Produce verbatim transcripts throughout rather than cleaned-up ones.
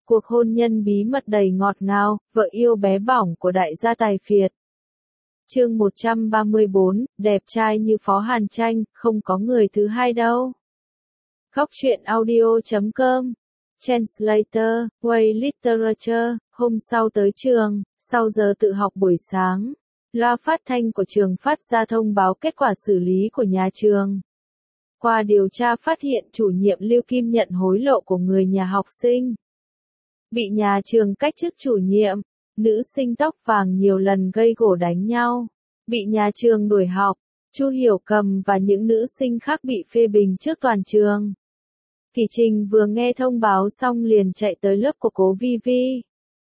Cuộc hôn nhân bí mật đầy ngọt ngào, vợ yêu bé bỏng của đại gia tài phiệt. Chương một trăm ba mươi bốn, đẹp trai như Phó Hàn Tranh, không có người thứ hai đâu. Góc truyện audio chấm com. Translator, Way Literature, hôm sau tới trường, sau giờ tự học buổi sáng. Loa phát thanh của trường phát ra thông báo kết quả xử lý của nhà trường. Qua điều tra phát hiện chủ nhiệm Lưu Kim nhận hối lộ của người nhà học sinh. Bị nhà trường cách chức chủ nhiệm, nữ sinh tóc vàng nhiều lần gây gổ đánh nhau. Bị nhà trường đuổi học, Chu Hiểu Cầm và những nữ sinh khác bị phê bình trước toàn trường. Kỳ Trình vừa nghe thông báo xong liền chạy tới lớp của cố Vi Vi.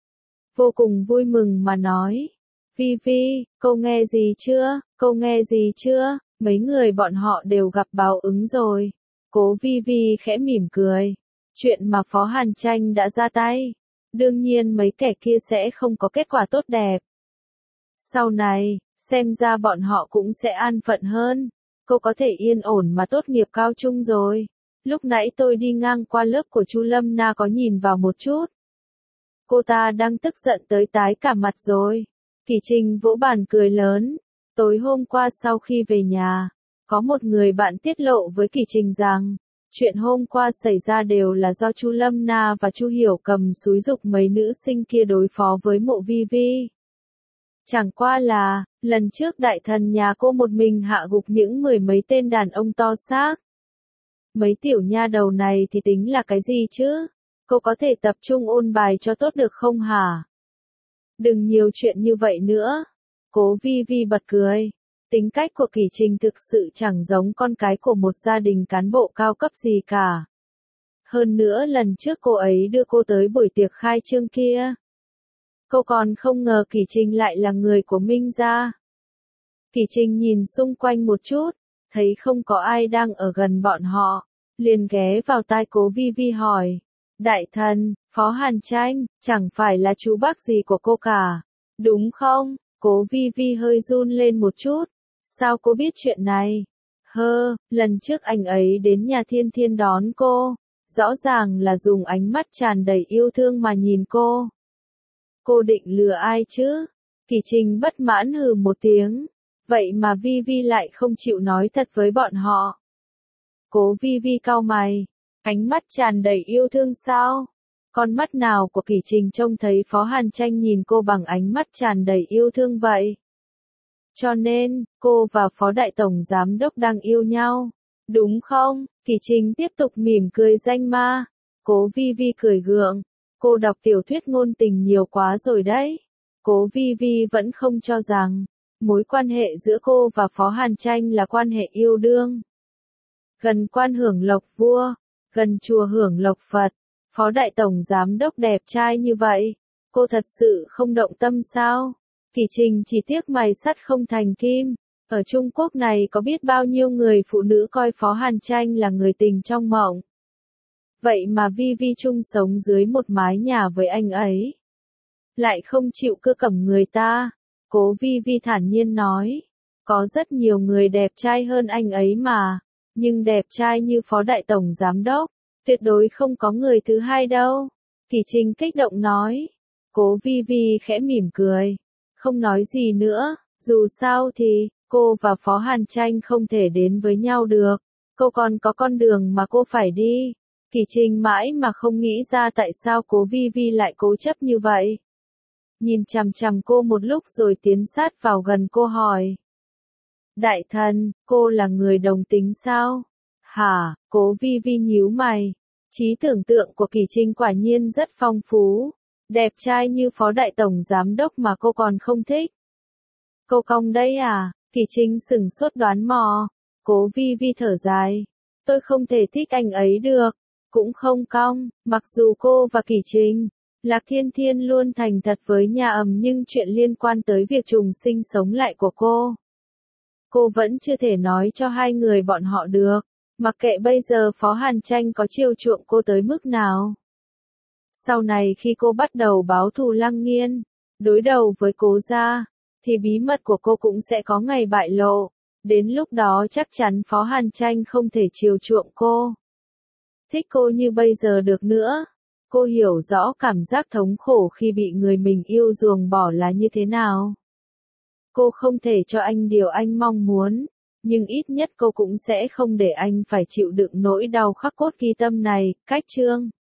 Vô cùng vui mừng mà nói. Vi Vi, cô nghe gì chưa, cô nghe gì chưa, mấy người bọn họ đều gặp báo ứng rồi. Cố Vi Vi khẽ mỉm cười. Chuyện mà Phó Hàn Tranh đã ra tay. Đương nhiên mấy kẻ kia sẽ không có kết quả tốt đẹp. Sau này, xem ra bọn họ cũng sẽ an phận hơn. Cô có thể yên ổn mà tốt nghiệp cao trung rồi. Lúc nãy tôi đi ngang qua lớp của Chu Lâm Na có nhìn vào một chút. Cô ta đang tức giận tới tái cả mặt rồi. Kỳ Trình vỗ bàn cười lớn. Tối hôm qua sau khi về nhà, có một người bạn tiết lộ với Kỳ Trình rằng, chuyện hôm qua xảy ra đều là do Chu Lâm Na và Chu Hiểu Cầm xúi giục mấy nữ sinh kia đối phó với Mộ Vi Vi. Chẳng qua là, lần trước đại thần nhà cô một mình hạ gục những mười mấy tên đàn ông to xác. Mấy tiểu nha đầu này thì tính là cái gì chứ? Cô có thể tập trung ôn bài cho tốt được không hả? Đừng nhiều chuyện như vậy nữa. Cố Vi Vi bật cười. Tính cách của Kỳ Trình thực sự chẳng giống con cái của một gia đình cán bộ cao cấp gì cả. Hơn nữa lần trước cô ấy đưa cô tới buổi tiệc khai trương kia. Cô còn không ngờ Kỳ Trình lại là người của Minh gia. Kỳ Trình nhìn xung quanh một chút, thấy không có ai đang ở gần bọn họ, liền ghé vào tai Cố Vi Vi hỏi. Đại thần, Phó Hàn Tranh, chẳng phải là chú bác gì của cô cả, đúng không? Cố Vi Vi hơi run lên một chút. Sao cô biết chuyện này? Hơ, lần trước anh ấy đến nhà Thiên Thiên đón cô, rõ ràng là dùng ánh mắt tràn đầy yêu thương mà nhìn cô. Cô định lừa ai chứ? Kỳ Trình bất mãn hừ một tiếng. Vậy mà Vi Vi lại không chịu nói thật với bọn họ. Cố Vi Vi cau mày. Ánh mắt tràn đầy yêu thương sao? Con mắt nào của Kỳ Trình trông thấy Phó Hàn Tranh nhìn cô bằng ánh mắt tràn đầy yêu thương vậy? Cho nên, cô và Phó Đại Tổng Giám Đốc đang yêu nhau, đúng không? Kỳ Trình tiếp tục mỉm cười danh ma. Cố Vi Vi cười gượng. Cô đọc tiểu thuyết ngôn tình nhiều quá rồi đấy. Cố Vi Vi vẫn không cho rằng, mối quan hệ giữa cô và Phó Hàn Tranh là quan hệ yêu đương. Gần quan hưởng lộc vua, gần chùa hưởng lộc Phật, Phó Đại Tổng Giám Đốc đẹp trai như vậy, cô thật sự không động tâm sao? Kỳ Trình chỉ tiếc mày sắt không thành kim. Ở Trung Quốc này có biết bao nhiêu người phụ nữ coi Phó Hàn Tranh là người tình trong mộng. Vậy mà Vi Vi chung sống dưới một mái nhà với anh ấy, lại không chịu cưa cẩm người ta. Cố Vi Vi thản nhiên nói. Có rất nhiều người đẹp trai hơn anh ấy mà, nhưng đẹp trai như Phó Đại Tổng Giám Đốc, tuyệt đối không có người thứ hai đâu. Kỳ Trình kích động nói. Cố Vi Vi khẽ mỉm cười, không nói gì nữa. Dù sao thì, cô và Phó Hàn Tranh không thể đến với nhau được. Cô còn có con đường mà cô phải đi. Kỳ Trình mãi mà không nghĩ ra tại sao Cố Vi Vi lại cố chấp như vậy. Nhìn chằm chằm cô một lúc rồi tiến sát vào gần cô hỏi. Đại thần, cô là người đồng tính sao? Hả? Cố Vi Vi nhíu mày. Trí tưởng tượng của Kỳ Trình quả nhiên rất phong phú. Đẹp trai như Phó Đại Tổng Giám Đốc mà cô còn không thích. Cô cong đấy à? Kỳ Trình sửng sốt đoán mò. Cố Vi Vi thở dài. Tôi không thể thích anh ấy được. Cũng không cong, mặc dù cô và Kỳ Trình, Lạc Thiên Thiên luôn thành thật với nhà ầm nhưng chuyện liên quan tới việc trùng sinh sống lại của cô, cô vẫn chưa thể nói cho hai người bọn họ được. Mặc kệ bây giờ Phó Hàn Tranh có chiều chuộng cô tới mức nào. Sau này khi cô bắt đầu báo thù Lăng Nghiên, đối đầu với Cố gia, thì bí mật của cô cũng sẽ có ngày bại lộ. Đến lúc đó chắc chắn Phó Hàn Tranh không thể chiều chuộng cô, thích cô như bây giờ được nữa. Cô hiểu rõ cảm giác thống khổ khi bị người mình yêu ruồng bỏ là như thế nào. Cô không thể cho anh điều anh mong muốn, nhưng ít nhất cô cũng sẽ không để anh phải chịu đựng nỗi đau khắc cốt ghi tâm này. Cách chương